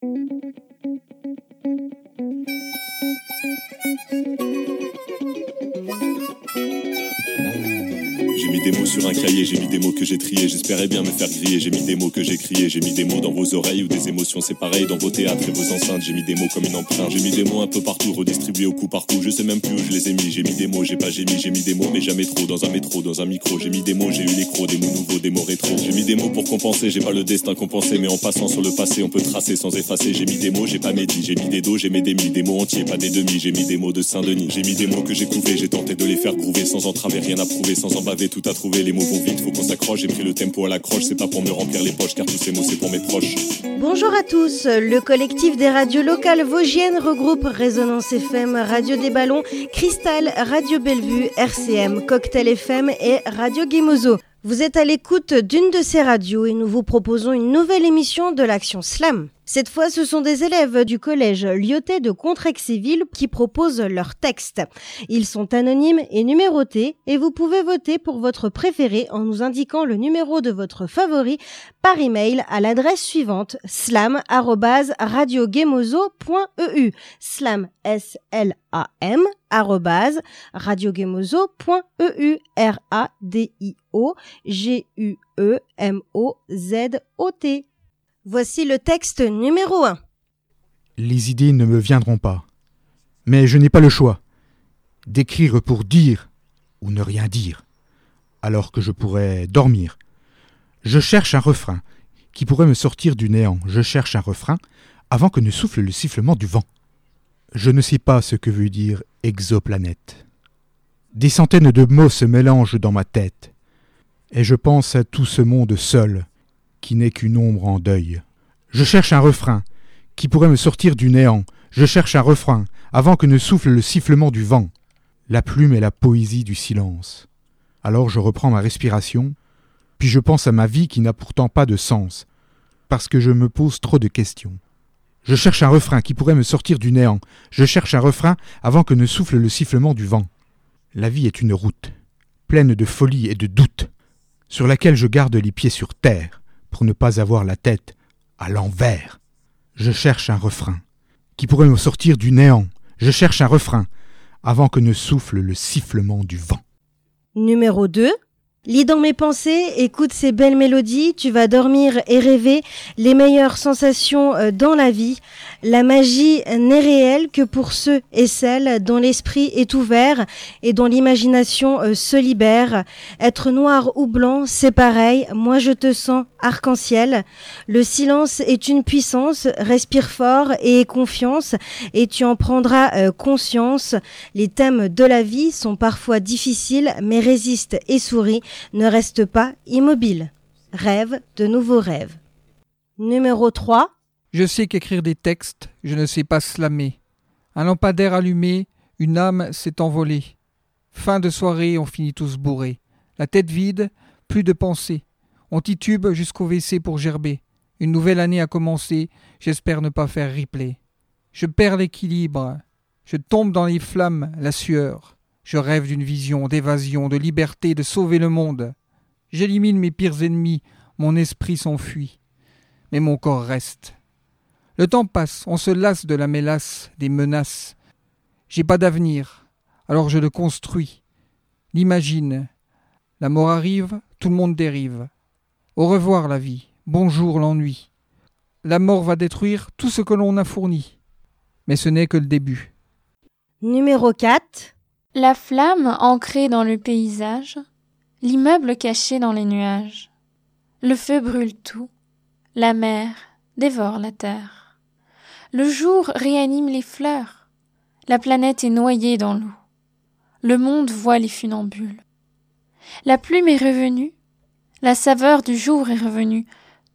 J'ai mis des mots sur un cahier, j'ai mis des mots que j'ai triés, j'espérais bien me faire griller, j'ai mis des mots que j'ai criés, j'ai mis des mots dans vos oreilles ou des émotions, c'est pareil dans vos théâtres et vos enceintes, j'ai mis des mots comme une empreinte, j'ai mis des mots un peu partout, redistribués au coup par coup, je sais même plus où je les ai mis, j'ai mis des mots, j'ai mis des mots, mais jamais trop, dans un métro, dans un micro, j'ai mis des mots, j'ai eu les crocs, des mots nouveaux, des mots rétro, j'ai mis des mots pour compenser, j'ai pas le destin compensé, mais en passant sur le passé, on peut tracer sans effacer, j'ai mis des mots, j'ai pas médit, j'ai mis des dos, j'ai mis des mots entiers, pas des demi, j'ai mis des mots de Saint-Denis, j'ai mis des mots que j'ai couvés, j'ai tenté de les faire groover, sans entraver, rien à prouver, sans en baver, tout à trouver, les mots vont vite, faut qu'on s'accroche, j'ai pris le tempo à l'accroche, c'est pas pour me remplir les poches, car tous ces mots c'est pour mes proches. Bonjour à tous, le collectif des radios locales vosgiennes regroupe Résonance FM, Radio des Ballons, Cristal, Radio Bellevue, RCM, Cocktail FM et Radio Guémozo. Vous êtes à l'écoute d'une de ces radios et nous vous proposons une nouvelle émission de l'Action Slam. Cette fois, ce sont des élèves du collège Lyotet de Contrexéville qui proposent leurs textes. Ils sont anonymes et numérotés et vous pouvez voter pour votre préféré en nous indiquant le numéro de votre favori par email à l'adresse suivante slam@radioguemozo.eu slam S-L-A-M @radioguemozo.eu RADIOGUEMOZOT. Voici le texte numéro 1. Les idées ne me viendront pas. Mais je n'ai pas le choix d'écrire pour dire ou ne rien dire, alors que je pourrais dormir. Je cherche un refrain qui pourrait me sortir du néant. Je cherche un refrain avant que ne souffle le sifflement du vent. Je ne sais pas ce que veut dire exoplanète. Des centaines de mots se mélangent dans ma tête, et je pense à tout ce monde seul, qui n'est qu'une ombre en deuil. Je cherche un refrain qui pourrait me sortir du néant. Je cherche un refrain avant que ne souffle le sifflement du vent. La plume est la poésie du silence. Alors je reprends ma respiration, puis je pense à ma vie qui n'a pourtant pas de sens, parce que je me pose trop de questions. Je cherche un refrain qui pourrait me sortir du néant. Je cherche un refrain avant que ne souffle le sifflement du vent. La vie est une route, pleine de folie et de doute, sur laquelle je garde les pieds sur terre, pour ne pas avoir la tête à l'envers. Je cherche un refrain qui pourrait me sortir du néant. Je cherche un refrain avant que ne souffle le sifflement du vent. Numéro 2. Lis dans mes pensées, écoute ces belles mélodies, tu vas dormir et rêver les meilleures sensations dans la vie. La magie n'est réelle que pour ceux et celles dont l'esprit est ouvert et dont l'imagination se libère. Être noir ou blanc, c'est pareil, moi je te sens arc-en-ciel. Le silence est une puissance, respire fort et aie confiance et tu en prendras conscience. Les thèmes de la vie sont parfois difficiles mais résiste et souris. Ne reste pas immobile. Rêve de nouveaux rêves. Numéro 3. Je sais qu'écrire des textes, je ne sais pas slammer. Un lampadaire allumé, une âme s'est envolée. Fin de soirée, on finit tous bourrés. La tête vide, plus de pensée. On titube jusqu'au WC pour gerber. Une nouvelle année a commencé, j'espère ne pas faire replay. Je perds l'équilibre. Je tombe dans les flammes, la sueur. Je rêve d'une vision, d'évasion, de liberté, de sauver le monde. J'élimine mes pires ennemis, mon esprit s'enfuit. Mais mon corps reste. Le temps passe, on se lasse de la mélasse, des menaces. J'ai pas d'avenir, alors je le construis. L'imagine. La mort arrive, tout le monde dérive. Au revoir la vie, bonjour l'ennui. La mort va détruire tout ce que l'on a fourni. Mais ce n'est que le début. Numéro 4. La flamme ancrée dans le paysage, l'immeuble caché dans les nuages. Le feu brûle tout, la mer dévore la terre. Le jour réanime les fleurs, la planète est noyée dans l'eau. Le monde voit les funambules. La plume est revenue, la saveur du jour est revenue,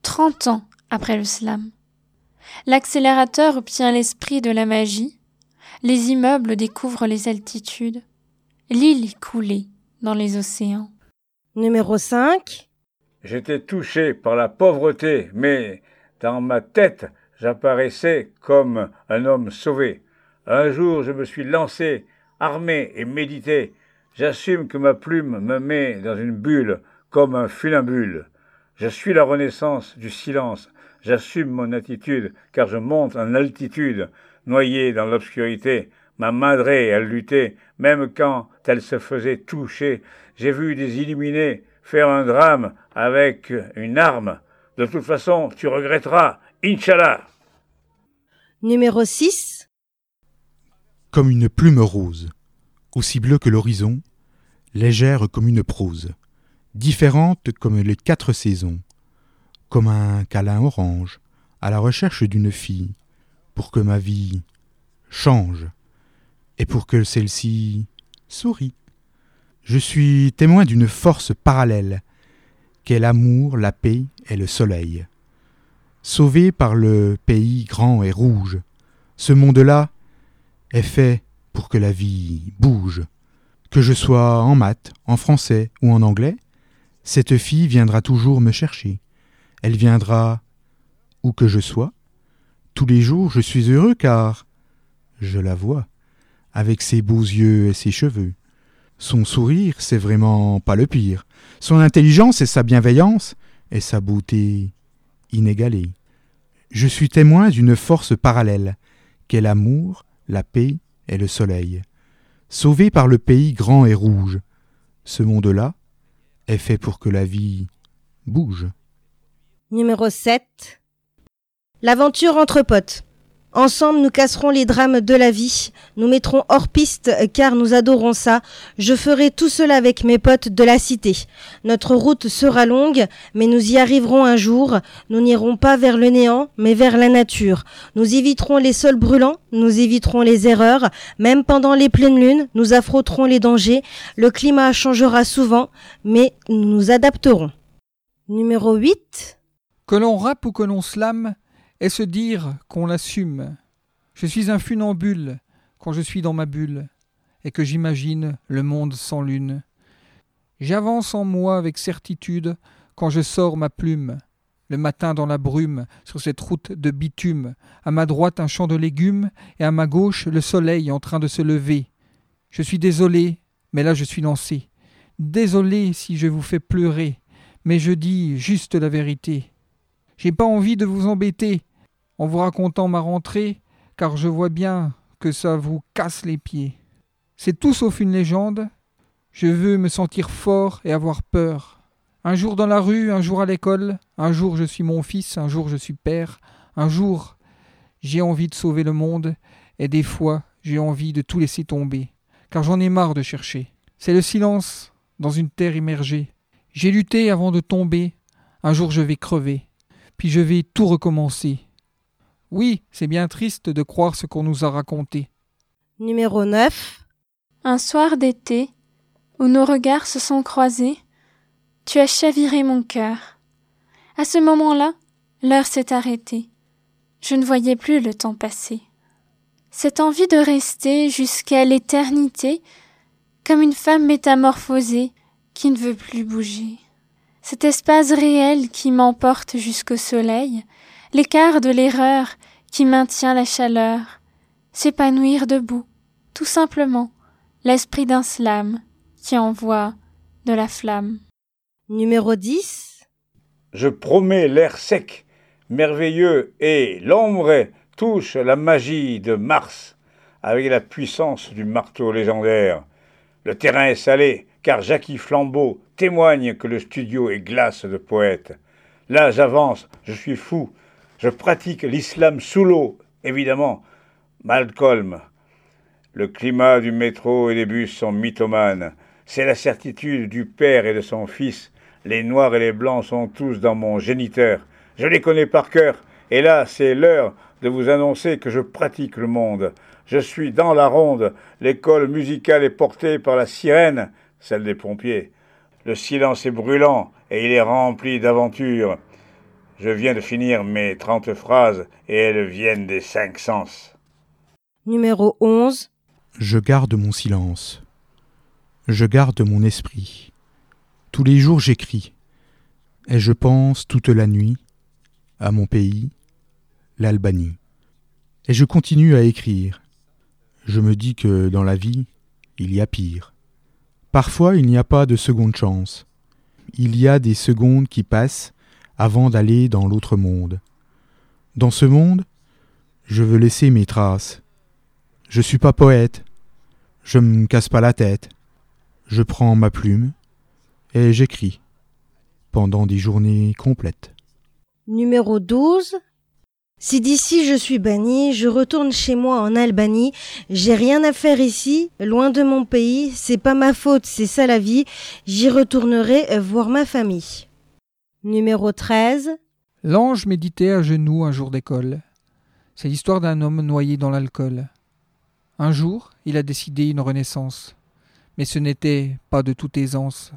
30 ans après le slam. L'accélérateur obtient l'esprit de la magie. Les immeubles découvrent les altitudes. L'île est coulée dans les océans. Numéro 5. J'étais touché par la pauvreté, mais dans ma tête, j'apparaissais comme un homme sauvé. Un jour, je me suis lancé, armé et médité. J'assume que ma plume me met dans une bulle, comme un funambule. Je suis la renaissance du silence, j'assume mon attitude, car je monte en altitude, noyé dans l'obscurité. Ma madré, elle luttait, même quand elle se faisait toucher. J'ai vu des illuminés faire un drame avec une arme. De toute façon, tu regretteras, Inch'Allah. Numéro 6. Comme une plume rose, aussi bleue que l'horizon, légère comme une prose, différente comme les 4 saisons, comme un câlin orange, à la recherche d'une fille, pour que ma vie change, et pour que celle-ci sourit. Je suis témoin d'une force parallèle, qu'est l'amour, la paix et le soleil. Sauvé par le pays grand et rouge, ce monde-là est fait pour que la vie bouge. Que je sois en maths, en français ou en anglais, cette fille viendra toujours me chercher. Elle viendra où que je sois. Tous les jours je suis heureux car je la vois, avec ses beaux yeux et ses cheveux. Son sourire, c'est vraiment pas le pire. Son intelligence et sa bienveillance et sa beauté inégalée. Je suis témoin d'une force parallèle, qu'est l'amour, la paix et le soleil. Sauvé par le pays grand et rouge, ce monde-là est fait pour que la vie bouge. Numéro 7. L'aventure entre potes. Ensemble, nous casserons les drames de la vie. Nous mettrons hors piste car nous adorons ça. Je ferai tout cela avec mes potes de la cité. Notre route sera longue, mais nous y arriverons un jour. Nous n'irons pas vers le néant, mais vers la nature. Nous éviterons les sols brûlants, nous éviterons les erreurs. Même pendant les pleines lunes, nous affronterons les dangers. Le climat changera souvent, mais nous nous adapterons. Numéro 8. Que l'on rappe ou que l'on slame, est se dire qu'on l'assume. Je suis un funambule quand je suis dans ma bulle et que j'imagine le monde sans lune. J'avance en moi avec certitude quand je sors ma plume. Le matin dans la brume, sur cette route de bitume, à ma droite un champ de légumes et à ma gauche le soleil en train de se lever. Je suis désolé, mais là je suis lancé. Désolé si je vous fais pleurer, mais je dis juste la vérité. J'ai pas envie de vous embêter en vous racontant ma rentrée, car je vois bien que ça vous casse les pieds. C'est tout sauf une légende. Je veux me sentir fort et avoir peur. Un jour dans la rue, un jour à l'école, un jour je suis mon fils, un jour je suis père, un jour j'ai envie de sauver le monde, et des fois j'ai envie de tout laisser tomber, car j'en ai marre de chercher. C'est le silence dans une terre immergée. J'ai lutté avant de tomber, un jour je vais crever. Puis je vais tout recommencer. Oui, c'est bien triste de croire ce qu'on nous a raconté. Numéro 9. Un soir d'été, où nos regards se sont croisés, tu as chaviré mon cœur. À ce moment-là, l'heure s'est arrêtée. Je ne voyais plus le temps passer. Cette envie de rester jusqu'à l'éternité, comme une femme métamorphosée qui ne veut plus bouger. Cet espace réel qui m'emporte jusqu'au soleil, l'écart de l'erreur qui maintient la chaleur, s'épanouir debout, tout simplement, l'esprit d'un slam qui envoie de la flamme. Numéro 10. Je promets l'air sec, merveilleux, et l'ombre touche la magie de Mars, avec la puissance du marteau légendaire. Le terrain est salé, car Jackie Flambeau témoigne que le studio est glace de poètes. Là, j'avance, je suis fou, je pratique l'islam sous l'eau, évidemment. Malcolm. Le climat du métro et des bus sont mythomanes. C'est la certitude du père et de son fils. Les noirs et les blancs sont tous dans mon géniteur. Je les connais par cœur. Et là, c'est l'heure de vous annoncer que je pratique le monde. Je suis dans la ronde. L'école musicale est portée par la sirène, celle des pompiers. Le silence est brûlant et il est rempli d'aventures. Je viens de finir mes 30 phrases et elles viennent des 5 sens. Numéro 11. Je garde mon silence. Je garde mon esprit. Tous les jours j'écris. Et je pense toute la nuit à mon pays, l'Albanie. Et je continue à écrire. Je me dis que dans la vie, il y a pire. Parfois, il n'y a pas de seconde chance. Il y a des secondes qui passent avant d'aller dans l'autre monde. Dans ce monde, je veux laisser mes traces. Je suis pas poète, je me casse pas la tête. Je prends ma plume et j'écris pendant des journées complètes. Numéro 12. Si d'ici je suis banni, je retourne chez moi en Albanie. J'ai rien à faire ici, loin de mon pays. C'est pas ma faute, c'est ça la vie. J'y retournerai voir ma famille. Numéro 13. L'ange méditait à genoux un jour d'école. C'est l'histoire d'un homme noyé dans l'alcool. Un jour, il a décidé une renaissance. Mais ce n'était pas de toute aisance.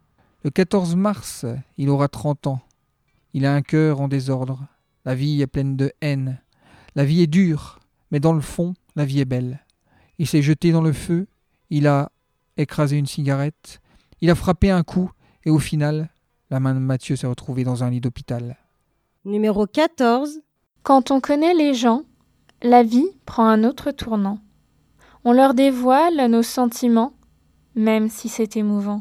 Le 14 mars, il aura 30 ans. Il a un cœur en désordre. La vie est pleine de haine. La vie est dure, mais dans le fond, la vie est belle. Il s'est jeté dans le feu, il a écrasé une cigarette, il a frappé un coup, et au final, la main de Mathieu s'est retrouvée dans un lit d'hôpital. Numéro 14. Quand on connaît les gens, la vie prend un autre tournant. On leur dévoile nos sentiments, même si c'est émouvant.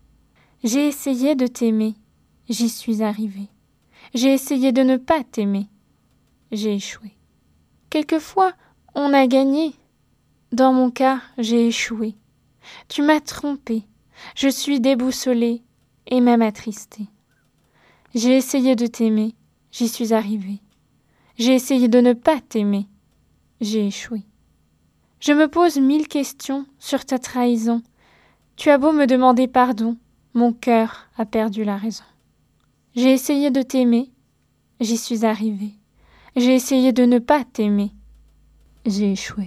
J'ai essayé de t'aimer, j'y suis arrivée. J'ai essayé de ne pas t'aimer, j'ai échoué. Quelquefois, on a gagné. Dans mon cas, j'ai échoué. Tu m'as trompée, je suis déboussolée et même attristée. J'ai essayé de t'aimer, j'y suis arrivée. J'ai essayé de ne pas t'aimer, j'ai échoué. Je me pose 1000 questions sur ta trahison. Tu as beau me demander pardon, mon cœur a perdu la raison. J'ai essayé de t'aimer, j'y suis arrivée. J'ai essayé de ne pas t'aimer, j'ai échoué.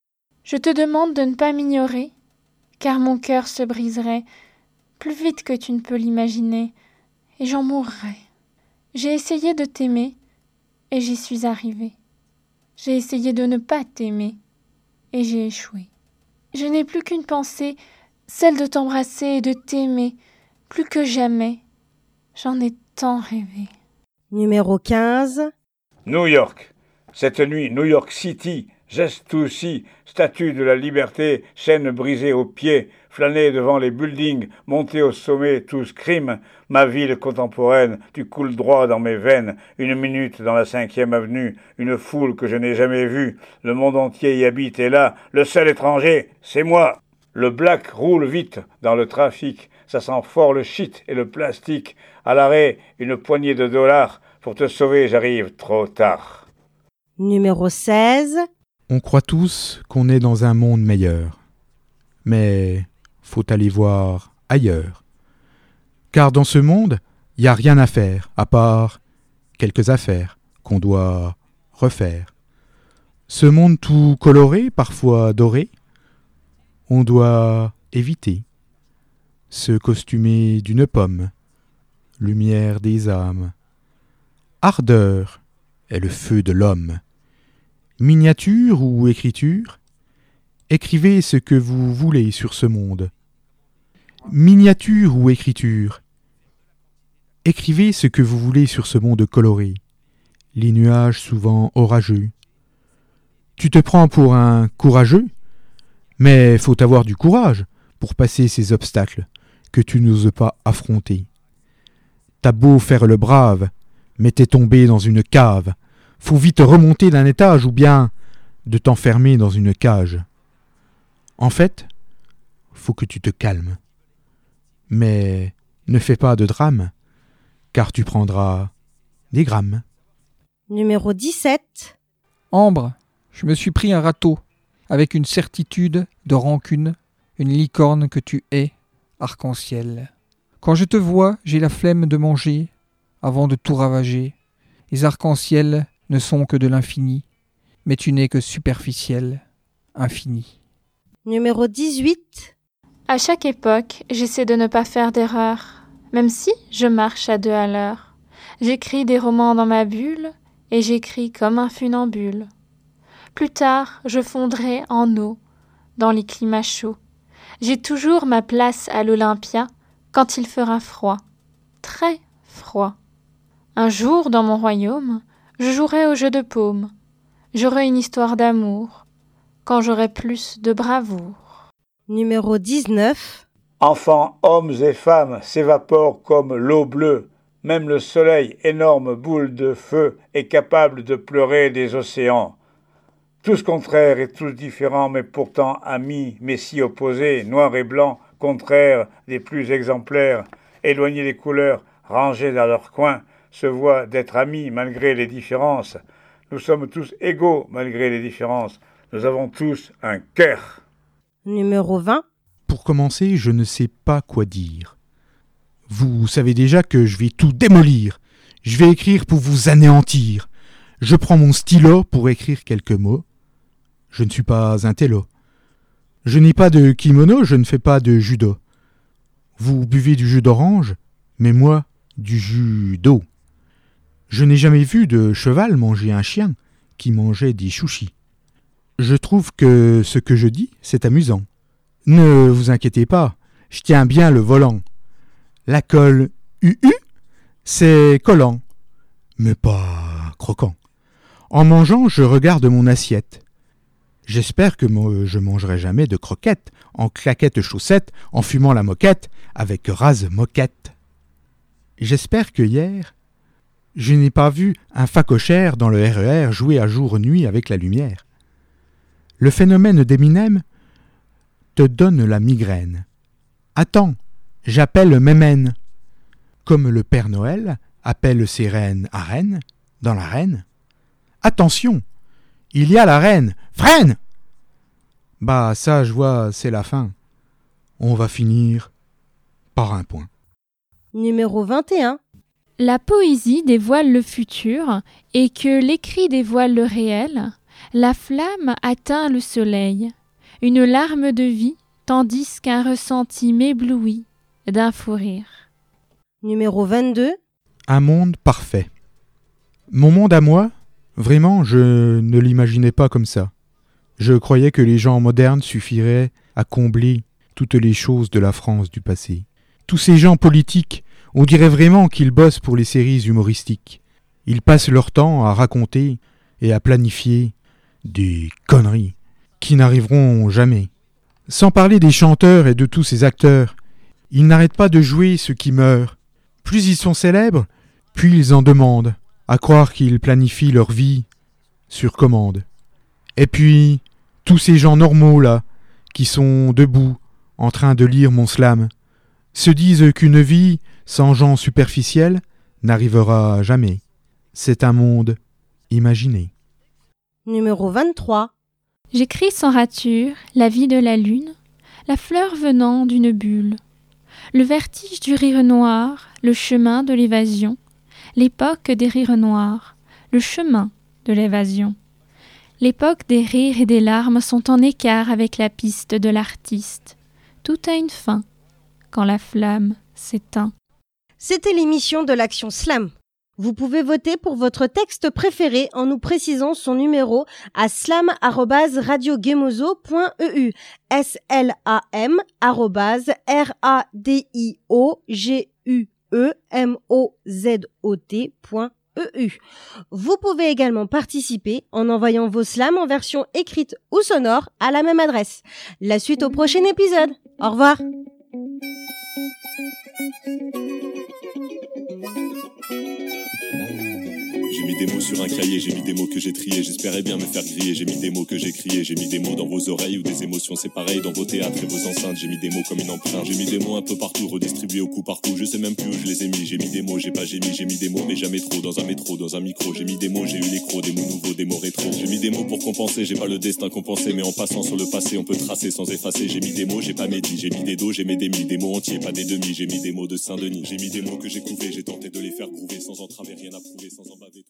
Je te demande de ne pas m'ignorer, car mon cœur se briserait plus vite que tu ne peux l'imaginer, et j'en mourrais. J'ai essayé de t'aimer, et j'y suis arrivée. J'ai essayé de ne pas t'aimer, et j'ai échoué. Je n'ai plus qu'une pensée, celle de t'embrasser et de t'aimer, plus que jamais. J'en ai tant rêvé. Numéro 15. New York. Cette nuit, New York City, geste aussi, statue de la liberté, chaîne brisée aux pieds, flâner devant les buildings, monter au sommet, tous crimes, ma ville contemporaine, tu coules droit dans mes veines, une minute dans la 5e avenue, une foule que je n'ai jamais vue, le monde entier y habite et là, le seul étranger, c'est moi. Le black roule vite dans le trafic, ça sent fort le shit et le plastique, à l'arrêt, une poignée de dollars, pour te sauver, j'arrive trop tard. Numéro 16. On croit tous qu'on est dans un monde meilleur. Mais faut aller voir ailleurs. Car dans ce monde, y a rien à faire, à part quelques affaires qu'on doit refaire. Ce monde tout coloré, parfois doré, on doit éviter. Se costumer d'une pomme, lumière des âmes. Ardeur est le feu de l'homme. Miniature ou écriture, écrivez ce que vous voulez sur ce monde. Miniature ou écriture, écrivez ce que vous voulez sur ce monde coloré, les nuages souvent orageux. Tu te prends pour un courageux, mais faut avoir du courage pour passer ces obstacles que tu n'oses pas affronter. T'as beau faire le brave, mais t'es tombé dans une cave. Faut vite remonter d'un étage ou bien de t'enfermer dans une cage. En fait, faut que tu te calmes. Mais ne fais pas de drame, car tu prendras des grammes. Numéro 17. Ambre, je me suis pris un râteau, avec une certitude de rancune, une licorne que tu es, arc-en-ciel. Quand je te vois, j'ai la flemme de manger, avant de tout ravager. Les arcs-en-ciel ne sont que de l'infini, mais tu n'es que superficiel, infini. Numéro 18. À chaque époque, j'essaie de ne pas faire d'erreur, même si je marche à 2 à l'heure. J'écris des romans dans ma bulle, et j'écris comme un funambule. Plus tard, je fondrai en eau, dans les climats chauds. J'ai toujours ma place à l'Olympia, quand il fera froid, très froid. Un jour, dans mon royaume, je jouerai au jeu de paume. J'aurai une histoire d'amour, quand j'aurai plus de bravoure. Numéro 19. Enfants, hommes et femmes s'évaporent comme l'eau bleue. Même le soleil, énorme boule de feu, est capable de pleurer des océans. Tous contraires et tous différents, mais pourtant amis, mais si opposés, noirs et blancs, contraires des plus exemplaires, éloignés des couleurs, rangés dans leur coin, se voient d'être amis malgré les différences. Nous sommes tous égaux malgré les différences. Nous avons tous un cœur. Numéro 20. Pour commencer, je ne sais pas quoi dire. Vous savez déjà que je vais tout démolir. Je vais écrire pour vous anéantir. Je prends mon stylo pour écrire quelques mots. Je ne suis pas un télo. Je n'ai pas de kimono, je ne fais pas de judo. Vous buvez du jus d'orange, mais moi, du jus d'eau. Je n'ai jamais vu de cheval manger un chien qui mangeait des chouchis. Je trouve que ce que je dis, c'est amusant. Ne vous inquiétez pas, je tiens bien le volant. La colle UU, c'est collant, mais pas croquant. En mangeant, je regarde mon assiette. J'espère que je mangerai jamais de croquettes, en claquettes chaussettes, en fumant la moquette, avec rase moquette. J'espère que hier, je n'ai pas vu un facochère dans le RER jouer à jour-nuit avec la lumière. Le phénomène d'Eminem te donne la migraine. Attends, j'appelle Mémène. Comme le Père Noël appelle ses reines à reine, dans l'arène. Attention, il y a la reine, freine! Bah ça, je vois, c'est la fin. On va finir par un point. Numéro 21. La poésie dévoile le futur et que l'écrit dévoile le réel. La flamme atteint le soleil, une larme de vie, tandis qu'un ressenti m'éblouit d'un fou rire. Numéro 22. Un monde parfait. Mon monde à moi, vraiment, je ne l'imaginais pas comme ça. Je croyais que les gens modernes suffiraient à combler toutes les choses de la France du passé. Tous ces gens politiques, on dirait vraiment qu'ils bossent pour les séries humoristiques. Ils passent leur temps à raconter et à planifier des conneries qui n'arriveront jamais. Sans parler des chanteurs et de tous ces acteurs, ils n'arrêtent pas de jouer ceux qui meurent. Plus ils sont célèbres, plus ils en demandent, à croire qu'ils planifient leur vie sur commande. Et puis, tous ces gens normaux là, qui sont debout, en train de lire mon slam, se disent qu'une vie sans gens superficiels n'arrivera jamais. C'est un monde imaginé. Numéro 23. J'écris sans rature la vie de la lune, la fleur venant d'une bulle, le vertige du rire noir, le chemin de l'évasion, l'époque des rires noirs, le chemin de l'évasion. L'époque des rires et des larmes sont en écart avec la piste de l'artiste. Tout a une fin, quand la flamme s'éteint. C'était l'émission de l'Action Slam. Vous pouvez voter pour votre texte préféré en nous précisant son numéro à slam@radiogemozo.eu. slam@radiogemozo.eu. Vous pouvez également participer en envoyant vos slams en version écrite ou sonore à la même adresse. La suite au prochain épisode. Au revoir. J'ai mis des mots sur un cahier, j'ai mis des mots que j'ai triés, j'espérais bien me faire griller, j'ai mis des mots que j'ai criés, j'ai mis des mots dans vos oreilles ou des émotions, c'est pareil dans vos théâtres et vos enceintes, j'ai mis des mots comme une empreinte, j'ai mis des mots un peu partout, redistribués au coup par coup, je sais même plus où je les ai mis, j'ai mis des mots, j'ai pas gémi, j'ai mis des mots mais jamais trop, dans un métro, dans un micro, j'ai mis des mots, j'ai eu l'écro, des mots nouveaux, des mots rétro, j'ai mis des mots pour compenser, j'ai pas le destin compensé, mais en passant sur le passé, on peut tracer sans effacer, j'ai mis des mots, j'ai pas médit, j'ai mis des dos, j'ai mis des mi, des mots entiers, pas des demi, j'ai mis des mots de Saint-Denis, j'ai mis des mots que j'ai couvés, j'ai tenté de les faire prouver sans entraver, rien à prouver, sans en baver.